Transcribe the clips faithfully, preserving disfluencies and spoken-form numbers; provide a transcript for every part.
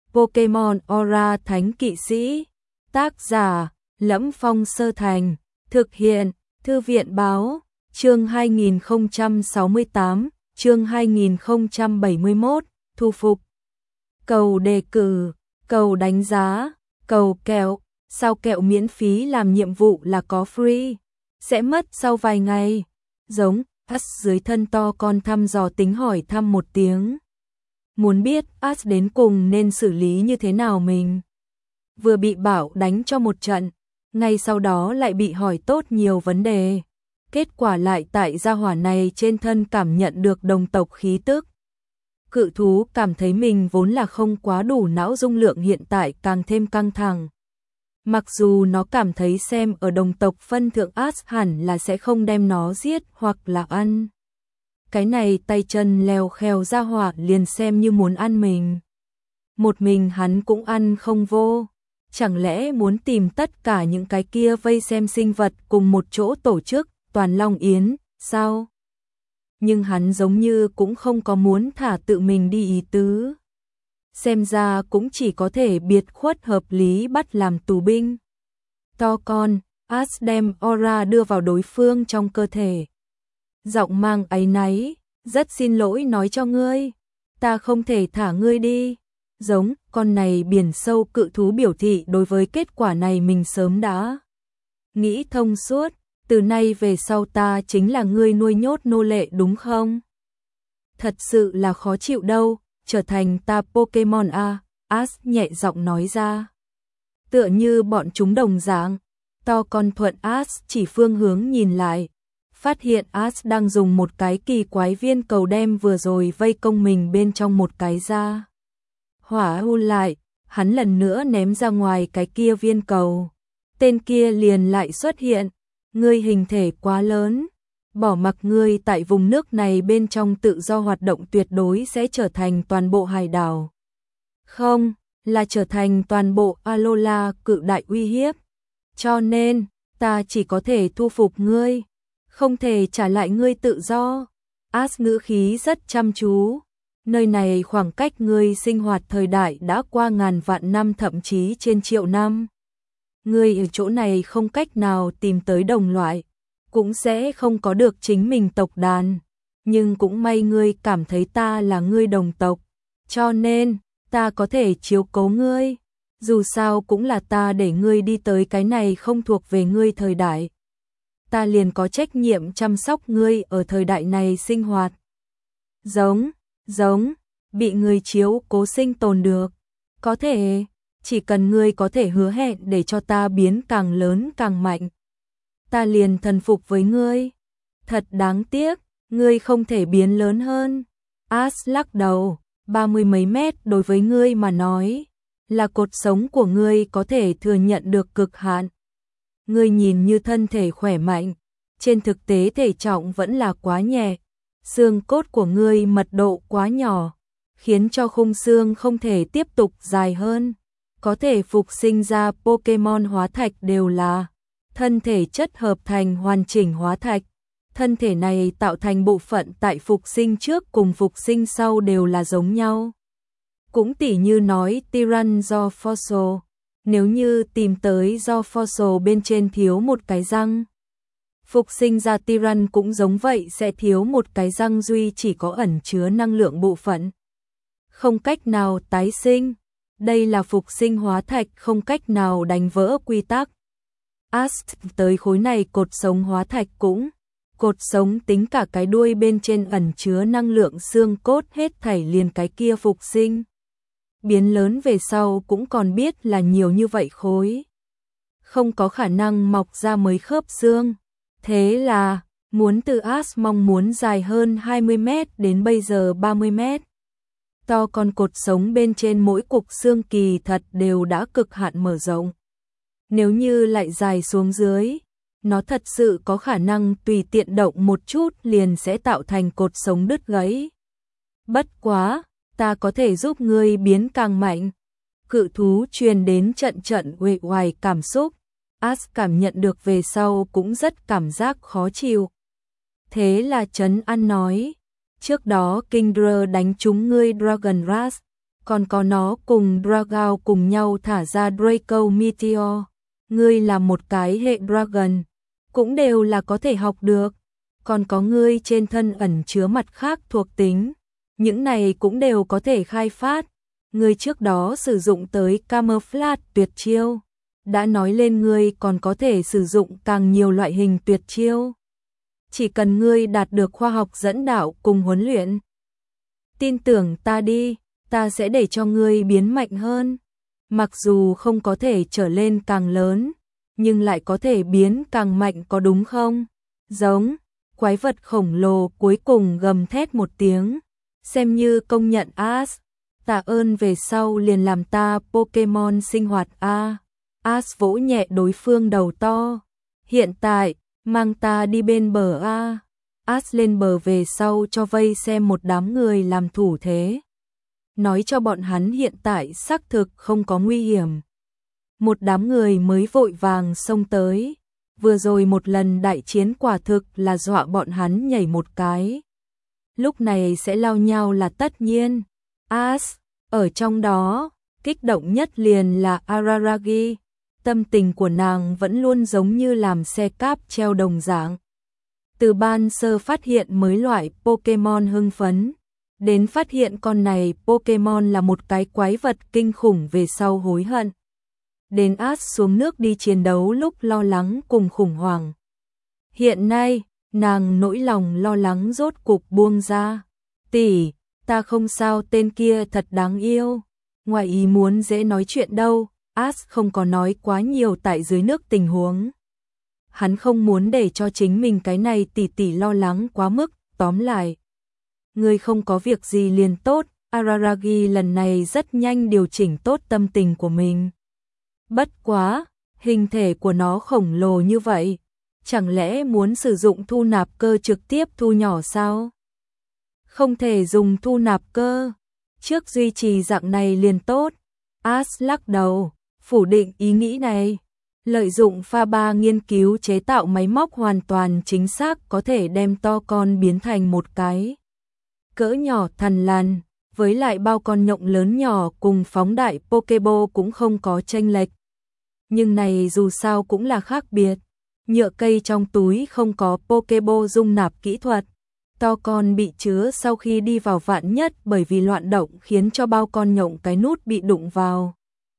Pokemon Aura Thánh Kỵ Sĩ. Tác giả: Lẫm Phong Sơ Thành. Thực hiện: Thư viện báo. Chương hai nghìn không trăm sáu mươi tám, chương hai nghìn không trăm bảy mươi mốt, thu phục. Cầu đề cử, cầu đánh giá, cầu kẹo. Sao kẹo miễn phí làm nhiệm vụ là có free, sẽ mất sau vài ngày. Giống Ash dưới thân to con thăm dò tính hỏi thăm một tiếng. Muốn biết Ash đến cùng nên xử lý như thế nào mình. Vừa bị bảo đánh cho một trận, ngay sau đó lại bị hỏi tốt nhiều vấn đề. Kết quả lại tại gia hỏa này trên thân cảm nhận được đồng tộc khí tức. Cự thú cảm thấy mình vốn là không quá đủ não dung lượng hiện tại càng thêm căng thẳng. Mặc dù nó cảm thấy xem ở đồng tộc phân thượng Ash hẳn là sẽ không đem nó giết hoặc là ăn. Cái này tay chân leo khèo ra hỏa liền xem như muốn ăn mình. Một mình hắn cũng ăn không vô. Chẳng lẽ muốn tìm tất cả những cái kia vây xem sinh vật cùng một chỗ tổ chức Toàn Long Yến, sao? Nhưng hắn giống như cũng không có muốn thả tự mình đi ý tứ. Xem ra cũng chỉ có thể biệt khuất hợp lý bắt làm tù binh. To con, Ash đem aura đưa vào đối phương trong cơ thể. Giọng mang áy náy, rất xin lỗi nói cho ngươi, ta không thể thả ngươi đi. Giống, con này biển sâu cự thú biểu thị đối với kết quả này mình sớm đã nghĩ thông suốt, từ nay về sau ta chính là ngươi nuôi nhốt nô lệ đúng không? Thật sự là khó chịu đâu, trở thành ta Pokemon a, Ash nhẹ giọng nói ra. Tựa như bọn chúng đồng dạng, to con thuận Ash chỉ phương hướng nhìn lại, phát hiện Ash đang dùng một cái kỳ quái viên cầu đem vừa rồi vây công mình bên trong một cái ra. Hỏa hun lại, hắn lần nữa ném ra ngoài cái kia viên cầu. Tên kia liền lại xuất hiện, ngươi hình thể quá lớn, bỏ mặc ngươi tại vùng nước này bên trong tự do hoạt động tuyệt đối sẽ trở thành toàn bộ hải đảo. Không, là trở thành toàn bộ Alola cự đại uy hiếp. Cho nên, ta chỉ có thể thu phục ngươi, không thể trả lại ngươi tự do. Ash ngữ khí rất chăm chú. Nơi này khoảng cách ngươi sinh hoạt thời đại đã qua ngàn vạn năm thậm chí trên triệu năm. Ngươi ở chỗ này không cách nào tìm tới đồng loại, cũng sẽ không có được chính mình tộc đàn. Nhưng cũng may ngươi cảm thấy ta là ngươi đồng tộc, cho nên ta có thể chiếu cố ngươi. Dù sao cũng là ta để ngươi đi tới cái này không thuộc về ngươi thời đại. Ta liền có trách nhiệm chăm sóc ngươi ở thời đại này sinh hoạt. Giống, giống, bị ngươi chiếu cố sinh tồn được. Có thể, chỉ cần ngươi có thể hứa hẹn để cho ta biến càng lớn càng mạnh, ta liền thần phục với ngươi. Thật đáng tiếc, ngươi không thể biến lớn hơn. Ash lắc đầu, ba mươi mấy mét đối với ngươi mà nói, là cột sống của ngươi có thể thừa nhận được cực hạn. Ngươi nhìn như thân thể khỏe mạnh, trên thực tế thể trọng vẫn là quá nhẹ. Xương cốt của ngươi mật độ quá nhỏ, khiến cho khung xương không thể tiếp tục dài hơn. Có thể phục sinh ra Pokemon hóa thạch đều là thân thể chất hợp thành hoàn chỉnh hóa thạch. Thân thể này tạo thành bộ phận tại phục sinh trước cùng phục sinh sau đều là giống nhau. Cũng tỉ như nói Tyrannosaurus, nếu như tìm tới Zophosaurus bên trên thiếu một cái răng, phục sinh ra Tyrann cũng giống vậy sẽ thiếu một cái răng duy chỉ có ẩn chứa năng lượng bộ phận. Không cách nào tái sinh. Đây là phục sinh hóa thạch không cách nào đánh vỡ quy tắc. Ash tới khối này cột sống hóa thạch cũng. Cột sống tính cả cái đuôi bên trên ẩn chứa năng lượng xương cốt hết thảy liền cái kia phục sinh. Biến lớn về sau cũng còn biết là nhiều như vậy khối. Không có khả năng mọc ra mới khớp xương. Thế là, muốn từ Ash mong muốn dài hơn hai mươi mét đến bây giờ ba mươi mét. To con cột sống bên trên mỗi cục xương kỳ thật đều đã cực hạn mở rộng. Nếu như lại dài xuống dưới, nó thật sự có khả năng tùy tiện động một chút liền sẽ tạo thành cột sống đứt gãy. Bất quá, ta có thể giúp ngươi biến càng mạnh. Cự thú truyền đến trận trận uể oải cảm xúc. Ash cảm nhận được về sau cũng rất cảm giác khó chịu. Thế là trấn an nói, trước đó Kingdra đánh trúng ngươi Dragon Rush, còn có nó cùng Dragao cùng nhau thả ra Draco Meteor. Ngươi là một cái hệ Dragon, cũng đều là có thể học được, còn có ngươi trên thân ẩn chứa mặt khác thuộc tính, những này cũng đều có thể khai phát. Ngươi trước đó sử dụng tới Camouflage tuyệt chiêu, đã nói lên ngươi còn có thể sử dụng càng nhiều loại hình tuyệt chiêu. Chỉ cần ngươi đạt được khoa học dẫn đạo cùng huấn luyện, tin tưởng ta đi, ta sẽ để cho ngươi biến mạnh hơn. Mặc dù không có thể trở lên càng lớn, nhưng lại có thể biến càng mạnh, có đúng không? Giống, quái vật khổng lồ cuối cùng gầm thét một tiếng, xem như công nhận Ash, tạ ơn về sau liền làm ta Pokemon sinh hoạt a. Ash vỗ nhẹ đối phương đầu to, hiện tại, mang ta đi bên bờ a. Ash lên bờ về sau cho vây xem một đám người làm thủ thế, nói cho bọn hắn hiện tại xác thực không có nguy hiểm. Một đám người mới vội vàng xông tới, vừa rồi một lần đại chiến quả thực là dọa bọn hắn nhảy một cái. Lúc này sẽ lao nhau là tất nhiên. Ash, ở trong đó, kích động nhất liền là Araragi, tâm tình của nàng vẫn luôn giống như làm xe cáp treo đồng dạng. Từ ban sơ phát hiện mới loại Pokemon hưng phấn, đến phát hiện con này Pokemon là một cái quái vật kinh khủng về sau hối hận. Đến Ash xuống nước đi chiến đấu lúc lo lắng cùng khủng hoảng. Hiện nay, nàng nỗi lòng lo lắng rốt cục buông ra. Tỷ, ta không sao, tên kia thật đáng yêu. Ngoài ý muốn dễ nói chuyện đâu, Ash không có nói quá nhiều tại dưới nước tình huống. Hắn không muốn để cho chính mình cái này tỷ tỷ lo lắng quá mức, tóm lại. Người không có việc gì liền tốt, Araragi lần này rất nhanh điều chỉnh tốt tâm tình của mình. Bất quá, hình thể của nó khổng lồ như vậy, chẳng lẽ muốn sử dụng thu nạp cơ trực tiếp thu nhỏ sao? Không thể dùng thu nạp cơ, trước duy trì dạng này liền tốt. Ash lắc đầu, phủ định ý nghĩ này. Lợi dụng pha ba nghiên cứu chế tạo máy móc hoàn toàn chính xác có thể đem to con biến thành một cái cỡ nhỏ thằn lằn, với lại bao con nhộng lớn nhỏ cùng phóng đại Pokeball cũng không có chênh lệch. Nhưng này dù sao cũng là khác biệt. Nhựa cây trong túi không có Pokeball dung nạp kỹ thuật. To con bị chứa sau khi đi vào vạn nhất bởi vì loạn động khiến cho bao con nhộng cái nút bị đụng vào.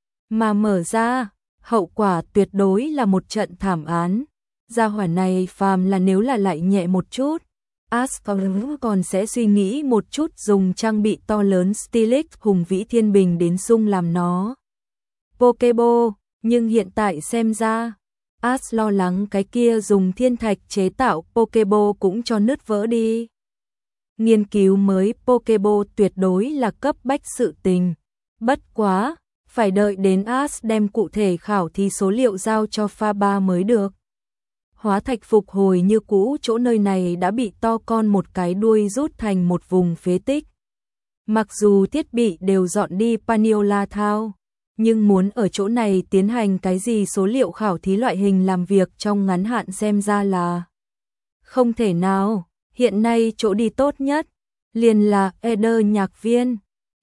Mà mở ra, hậu quả tuyệt đối là một trận thảm án. Gia hỏa này phàm là nếu là lại nhẹ một chút, Ash còn sẽ suy nghĩ một chút dùng trang bị to lớn Steelix hùng vĩ thiên bình đến xung làm nó Pokeball, nhưng hiện tại xem ra, Ash lo lắng cái kia dùng thiên thạch chế tạo Pokeball cũng cho nứt vỡ đi. Nghiên cứu mới Pokeball tuyệt đối là cấp bách sự tình, bất quá, phải đợi đến Ash đem cụ thể khảo thí số liệu giao cho pha ba mới được. Hóa thạch phục hồi như cũ, chỗ nơi này đã bị to con một cái đuôi rút thành một vùng phế tích. Mặc dù thiết bị đều dọn đi Paniola Town, nhưng muốn ở chỗ này tiến hành cái gì số liệu khảo thí loại hình làm việc trong ngắn hạn xem ra là không thể nào. Hiện nay chỗ đi tốt nhất liền là Eder nhạc viên.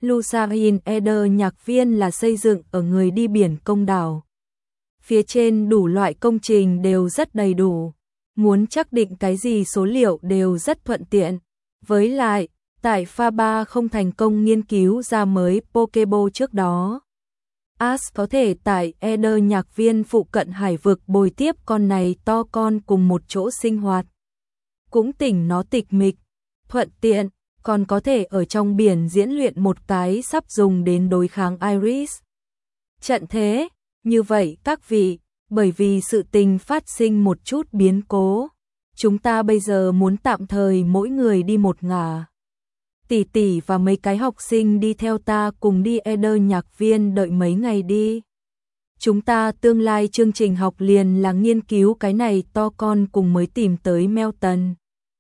Lusain Eder nhạc viên là xây dựng ở người đi biển công đảo. Phía trên đủ loại công trình đều rất đầy đủ, muốn xác định cái gì số liệu đều rất thuận tiện. Với lại, tại pha ba không thành công nghiên cứu ra mới Pokeball trước đó, Ash có thể tại Eder nhạc viên phụ cận hải vực bồi tiếp con này to con cùng một chỗ sinh hoạt. Cũng tỉnh nó tịch mịch, thuận tiện, còn có thể ở trong biển diễn luyện một cái sắp dùng đến đối kháng Iris. Trận thế, như vậy các vị, bởi vì sự tình phát sinh một chút biến cố, chúng ta bây giờ muốn tạm thời mỗi người đi một ngả. Tỷ tỷ và mấy cái học sinh đi theo ta cùng đi Eder nhạc viên đợi mấy ngày đi. Chúng ta tương lai chương trình học liền là nghiên cứu cái này to con cùng mới tìm tới Melton.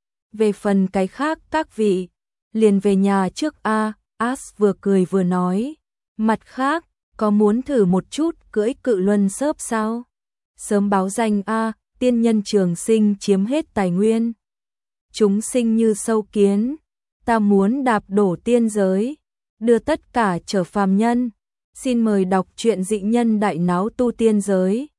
Về phần cái khác các vị, liền về nhà trước a. Ash vừa cười vừa nói. Mặt khác, có muốn thử một chút cưỡi cự luân xớp sao? Sớm báo danh a. Tiên nhân trường sinh chiếm hết tài nguyên. Chúng sinh như sâu kiến. Ta muốn đạp đổ tiên giới. đưa tất cả trở phàm nhân. Xin mời đọc truyện Dị nhân đại náo tu tiên giới.